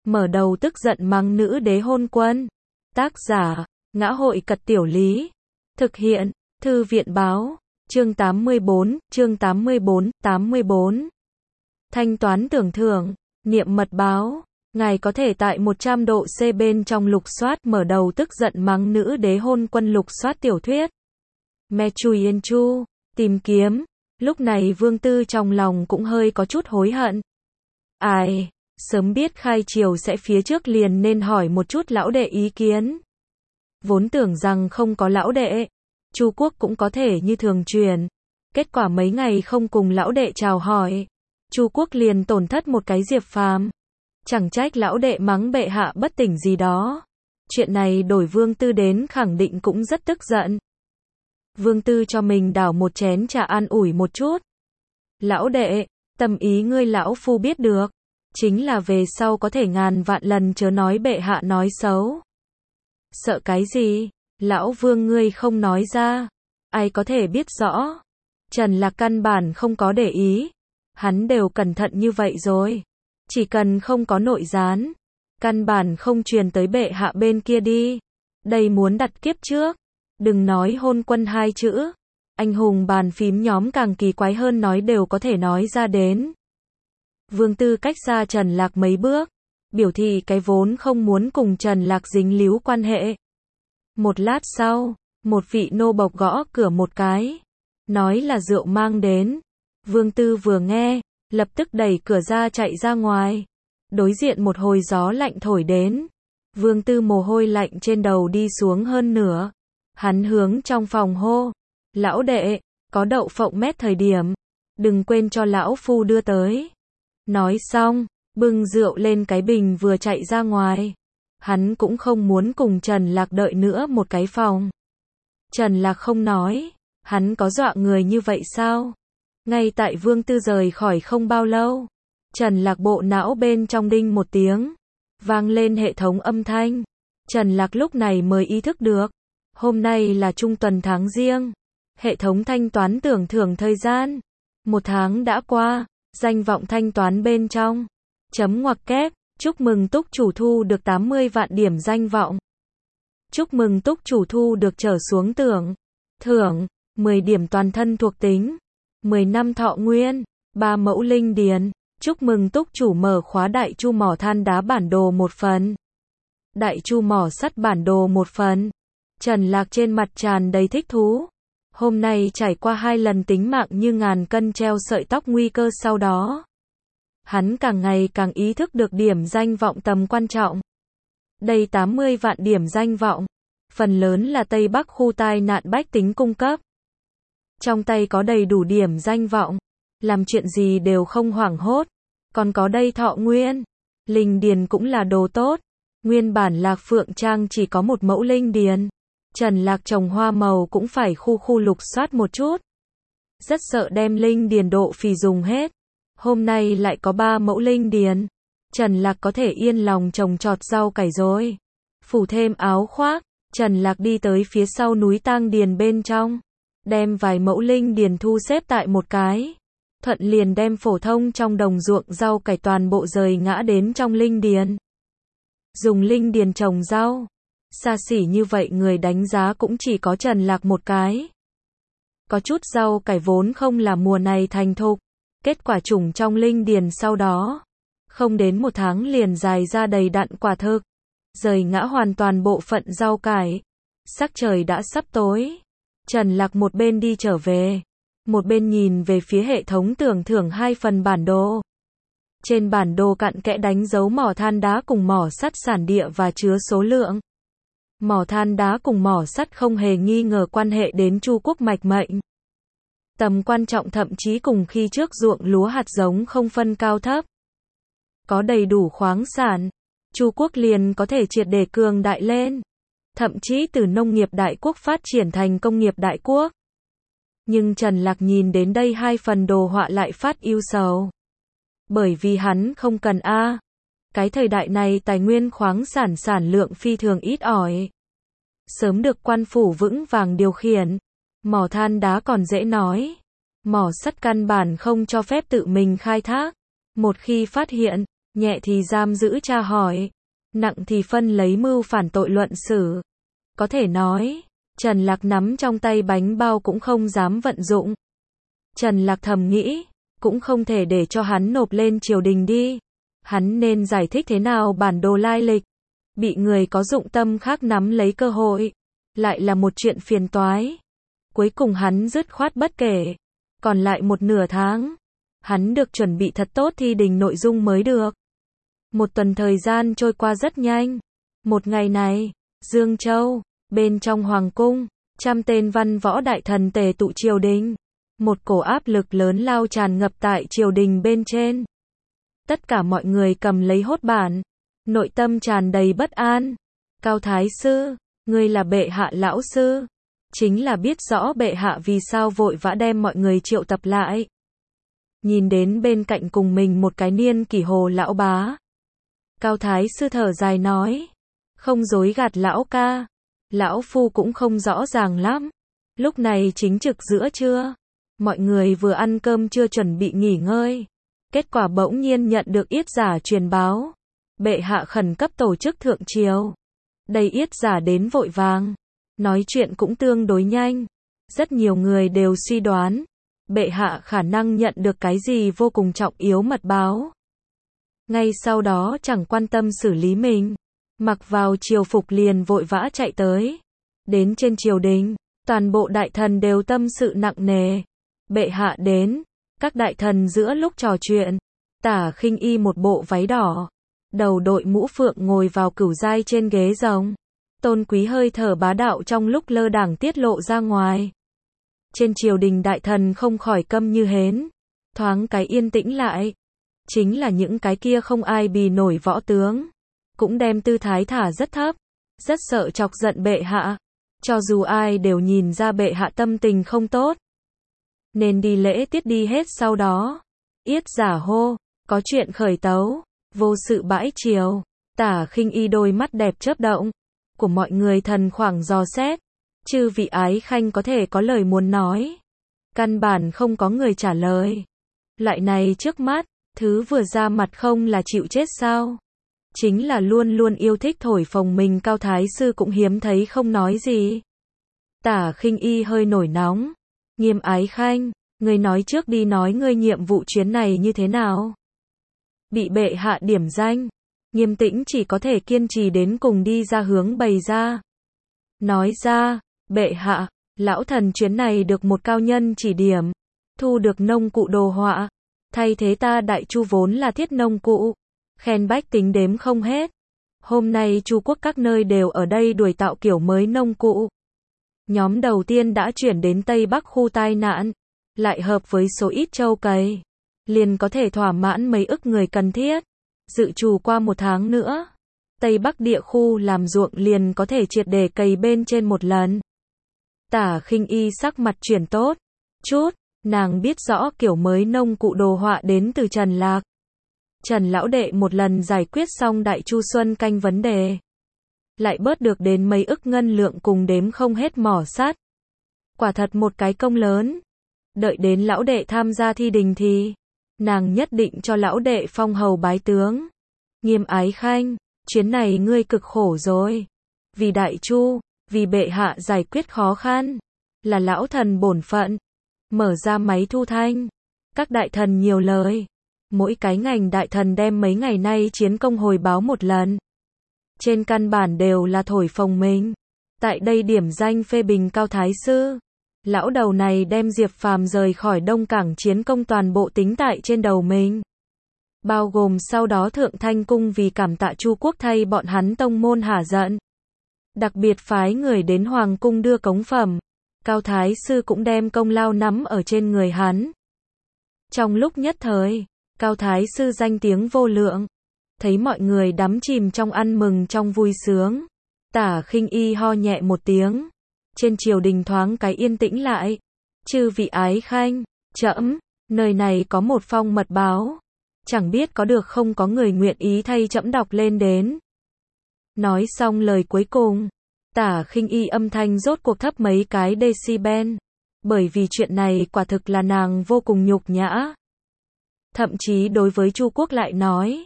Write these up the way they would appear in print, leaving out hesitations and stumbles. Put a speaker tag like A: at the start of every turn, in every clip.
A: mở đầu tức giận mắng nữ đế hôn quân. Tác giả, Ngã hội Cật Tiểu Lý. Thực hiện, Thư viện Báo. Chương 84, chương 84. Thanh toán tưởng thưởng, niệm mật báo. Ngài có thể tại 100 độ C bên trong lục soát mở đầu tức giận mắng nữ đế hôn quân lục soát tiểu thuyết. Me Chui Yên Chu, tìm kiếm. Lúc này Vương Tư trong lòng cũng hơi có chút hối hận. Ai, sớm biết khai triều sẽ phía trước liền nên hỏi một chút lão đệ ý kiến. Vốn tưởng rằng không có lão đệ, Chu Quốc cũng có thể như thường truyền. Kết quả mấy ngày không cùng lão đệ chào hỏi, Chu Quốc liền tổn thất một cái Diệp Phàm. Chẳng trách lão đệ mắng bệ hạ bất tỉnh gì đó. Chuyện này đổi Vương Tư đến khẳng định cũng rất tức giận. Vương Tư cho mình đảo một chén trà an ủi một chút. Lão đệ, tâm ý ngươi lão phu biết được. Chính là về sau có thể ngàn vạn lần chớ nói bệ hạ nói xấu. Sợ cái gì? Lão Vương ngươi không nói ra. Ai có thể biết rõ? Trần Lạc căn bản không có để ý. Hắn đều cẩn thận như vậy rồi. Chỉ cần không có nội gián. Căn bản không truyền tới bệ hạ bên kia đi. Đây muốn đặt kiếp trước. Đừng nói hôn quân hai chữ. Anh hùng bàn phím nhóm càng kỳ quái hơn nói đều có thể nói ra đến. Vương Tư cách xa Trần Lạc mấy bước. Biểu thị cái vốn không muốn cùng Trần Lạc dính líu quan hệ. Một lát sau, một vị nô bộc gõ cửa một cái. Nói là rượu mang đến. Vương Tư vừa nghe, lập tức đẩy cửa ra chạy ra ngoài. Đối diện một hồi gió lạnh thổi đến. Vương Tư mồ hôi lạnh trên đầu đi xuống hơn nửa. Hắn hướng trong phòng hô. Lão đệ, có đậu phộng mét thời điểm. Đừng quên cho lão phu đưa tới. Nói xong, bưng rượu lên cái bình vừa chạy ra ngoài. Hắn cũng không muốn cùng Trần Lạc đợi nữa một cái phòng. Trần Lạc không nói. Hắn có dọa người như vậy sao? Ngay tại Vương Tư rời khỏi không bao lâu. Trần Lạc bộ não bên trong đinh một tiếng. Vang lên hệ thống âm thanh. Trần Lạc lúc này mới ý thức được. Hôm nay là trung tuần tháng Giêng. Hệ thống thanh toán tưởng thưởng thời gian. 1 tháng đã qua. Danh vọng thanh toán bên trong. Chấm ngoặc kép. Chúc mừng túc chủ thu được 80 vạn điểm danh vọng. Chúc mừng túc chủ thu được trở xuống thưởng. 10 điểm toàn thân thuộc tính. 10 năm thọ nguyên. 3 mẫu linh điền. Chúc mừng túc chủ mở khóa đại chu mỏ than đá bản đồ 1 phần. Đại chu mỏ sắt bản đồ 1 phần. Trần Lạc trên mặt tràn đầy thích thú. Hôm nay trải qua 2 lần tính mạng như ngàn cân treo sợi tóc nguy cơ sau đó. Hắn càng ngày càng ý thức được điểm danh vọng tầm quan trọng. Đây 80 vạn điểm danh vọng. Phần lớn là Tây Bắc khu tai nạn bách tính cung cấp. Trong tay có đầy đủ điểm danh vọng. Làm chuyện gì đều không hoảng hốt. Còn có đây thọ nguyên. Linh điền cũng là đồ tốt. Nguyên bản Lạc Phượng Trang chỉ có 1 mẫu linh điền. Trần Lạc trồng hoa màu cũng phải khu lục soát một chút. Rất sợ đem linh điền độ phì dùng hết. Hôm nay lại có 3 mẫu linh điền. Trần Lạc có thể yên lòng trồng trọt rau cải rồi. Phủ thêm áo khoác, Trần Lạc đi tới phía sau núi tang điền bên trong. Đem vài mẫu linh điền thu xếp tại một cái. Thuận liền đem phổ thông trong đồng ruộng rau cải toàn bộ rời ngã đến trong linh điền. Dùng linh điền trồng rau. Xa xỉ như vậy người đánh giá cũng chỉ có Trần Lạc một cái. Có chút rau cải vốn không là mùa này thành thục. Kết quả trùng trong linh điền sau đó. Không đến 1 tháng liền dài ra đầy đặn quả thực. Rời ngã hoàn toàn bộ phận rau cải. Sắc trời đã sắp tối. Trần Lạc một bên đi trở về. Một bên nhìn về phía hệ thống tưởng thưởng 2 phần bản đồ. Trên bản đồ cặn kẽ đánh dấu mỏ than đá cùng mỏ sắt sản địa và chứa số lượng. Mỏ than đá cùng mỏ sắt không hề nghi ngờ quan hệ đến Chu Quốc mạch mệnh. Tầm quan trọng thậm chí cùng khi trước ruộng lúa hạt giống không phân cao thấp. Có đầy đủ khoáng sản, Chu Quốc liền có thể triệt để cường đại lên. Thậm chí từ nông nghiệp đại quốc phát triển thành công nghiệp đại quốc. Nhưng Trần Lạc nhìn đến đây 2 phần đồ họa lại phát ưu sầu. Bởi vì hắn không cần cái thời đại này tài nguyên khoáng sản lượng phi thường ít ỏi. Sớm được quan phủ vững vàng điều khiển. Mỏ than đá còn dễ nói. Mỏ sắt căn bản không cho phép tự mình khai thác. Một khi phát hiện, nhẹ thì giam giữ tra hỏi, nặng thì phân lấy mưu phản tội luận xử. Có thể nói, Trần Lạc nắm trong tay bánh bao cũng không dám vận dụng. Trần Lạc thầm nghĩ, cũng không thể để cho hắn nộp lên triều đình đi. Hắn nên giải thích thế nào bản đồ lai lịch. Bị người có dụng tâm khác nắm lấy cơ hội, lại là một chuyện phiền toái. Cuối cùng hắn dứt khoát bất kể. Còn lại một nửa tháng, hắn được chuẩn bị thật tốt thi đình nội dung mới được. Một tuần thời gian trôi qua rất nhanh. Một ngày này, Dương Châu, bên trong hoàng cung, trăm tên văn võ đại thần tề tụ triều đình. Một cổ áp lực lớn lao tràn ngập tại triều đình bên trên. Tất cả mọi người cầm lấy hốt bản, nội tâm tràn đầy bất an. Cao Thái Sư, ngươi là bệ hạ lão sư, chính là biết rõ bệ hạ vì sao vội vã đem mọi người triệu tập lại. Nhìn đến bên cạnh cùng mình một cái niên kỷ hồ lão bá. Cao Thái Sư thở dài nói, không dối gạt lão ca, lão phu cũng không rõ ràng lắm. Lúc này chính trực giữa trưa, mọi người vừa ăn cơm trưa chuẩn bị nghỉ ngơi. Kết quả bỗng nhiên nhận được yết giả truyền báo. Bệ hạ khẩn cấp tổ chức thượng triều. Đây yết giả đến vội vàng. Nói chuyện cũng tương đối nhanh. Rất nhiều người đều suy đoán. Bệ hạ khả năng nhận được cái gì vô cùng trọng yếu mật báo. Ngay sau đó chẳng quan tâm xử lý mình. Mặc vào triều phục liền vội vã chạy tới. Đến trên triều đình, toàn bộ đại thần đều tâm sự nặng nề. Bệ hạ đến. Các đại thần giữa lúc trò chuyện, Tả Khinh Y một bộ váy đỏ, đầu đội mũ phượng ngồi vào cửu giai trên ghế rồng. Tôn quý hơi thở bá đạo trong lúc lơ đãng tiết lộ ra ngoài. Trên triều đình đại thần không khỏi câm như hến, thoáng cái yên tĩnh lại. Chính là những cái kia không ai bì nổi võ tướng, cũng đem tư thái thả rất thấp, rất sợ chọc giận bệ hạ. Cho dù ai đều nhìn ra bệ hạ tâm tình không tốt, nên đi lễ tiết đi hết sau đó. Yết giả hô, có chuyện khởi tấu, vô sự bãi triều. Tả Khinh Y đôi mắt đẹp chớp động, của mọi người thần khoảng dò xét. Chư vị ái khanh có thể có lời muốn nói. Căn bản không có người trả lời. Loại này trước mắt, thứ vừa ra mặt không là chịu chết sao? Chính là luôn luôn yêu thích thổi phồng mình Cao Thái Sư cũng hiếm thấy không nói gì. Tả Khinh Y hơi nổi nóng. Nghiêm ái khanh, ngươi nói trước đi, nói ngươi nhiệm vụ chuyến này như thế nào? Bị bệ hạ điểm danh, Nghiêm Tĩnh chỉ có thể kiên trì đến cùng đi ra hướng bày ra. Nói ra, bệ hạ, lão thần chuyến này được một cao nhân chỉ điểm, thu được nông cụ đồ họa, thay thế ta Đại Chu vốn là thiết nông cụ, khen bách tính đếm không hết. Hôm nay Chu quốc các nơi đều ở đây đuổi tạo kiểu mới nông cụ. Nhóm đầu tiên đã chuyển đến Tây Bắc khu tai nạn, lại hợp với số ít trâu cày, liền có thể thỏa mãn mấy ức người cần thiết. Dự trù qua một tháng nữa, Tây Bắc địa khu làm ruộng liền có thể triệt để cày bên trên một lần. Tả Khinh Y sắc mặt chuyển tốt chút, nàng biết rõ kiểu mới nông cụ đồ họa đến từ Trần Lạc. Trần lão đệ một lần giải quyết xong Đại Chu Xuân Canh vấn đề, lại bớt được đến mấy ức ngân lượng cùng đếm không hết mỏ sắt. Quả thật một cái công lớn. Đợi đến lão đệ tham gia thi đình thì, nàng nhất định cho lão đệ phong hầu bái tướng. Nghiêm ái khanh, chuyến này ngươi cực khổ rồi. Vì Đại Chu, vì bệ hạ giải quyết khó khăn, là lão thần bổn phận. Mở ra máy thu thanh. Các đại thần nhiều lời. Mỗi cái ngành đại thần đem mấy ngày nay chiến công hồi báo một lần. Trên căn bản đều là thổi phồng mình. Tại đây điểm danh phê bình Cao Thái Sư. Lão đầu này đem Diệp Phàm rời khỏi Đông Cảng chiến công toàn bộ tính tại trên đầu mình. Bao gồm sau đó Thượng Thanh Cung vì cảm tạ Chu quốc thay bọn hắn tông môn hả giận. Đặc biệt phái người đến Hoàng Cung đưa cống phẩm. Cao Thái Sư cũng đem công lao nắm ở trên người hắn. Trong lúc nhất thời, Cao Thái Sư danh tiếng vô lượng. Thấy mọi người đắm chìm trong ăn mừng trong vui sướng. Tả Khinh Y ho nhẹ một tiếng. Trên triều đình thoáng cái yên tĩnh lại. Chư vị ái khanh, trẫm, nơi này có một phong mật báo. Chẳng biết có được không, có người nguyện ý thay trẫm đọc lên đến. Nói xong lời cuối cùng, Tả Khinh Y âm thanh rốt cuộc thấp mấy cái decibel. Bởi vì chuyện này quả thực là nàng vô cùng nhục nhã. Thậm chí đối với Chu quốc lại nói,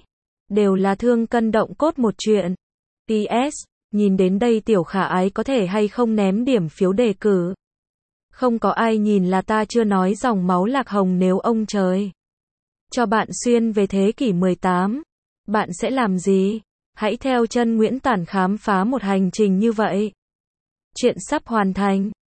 A: đều là thương cân động cốt một chuyện. PS, nhìn đến đây tiểu khả ái có thể hay không ném điểm phiếu đề cử. Không có ai nhìn là ta chưa nói dòng máu lạc hồng nếu ông trời cho bạn xuyên về thế kỷ 18. Bạn sẽ làm gì? Hãy theo chân Nguyễn Tản khám phá một hành trình như vậy. Chuyện sắp hoàn thành.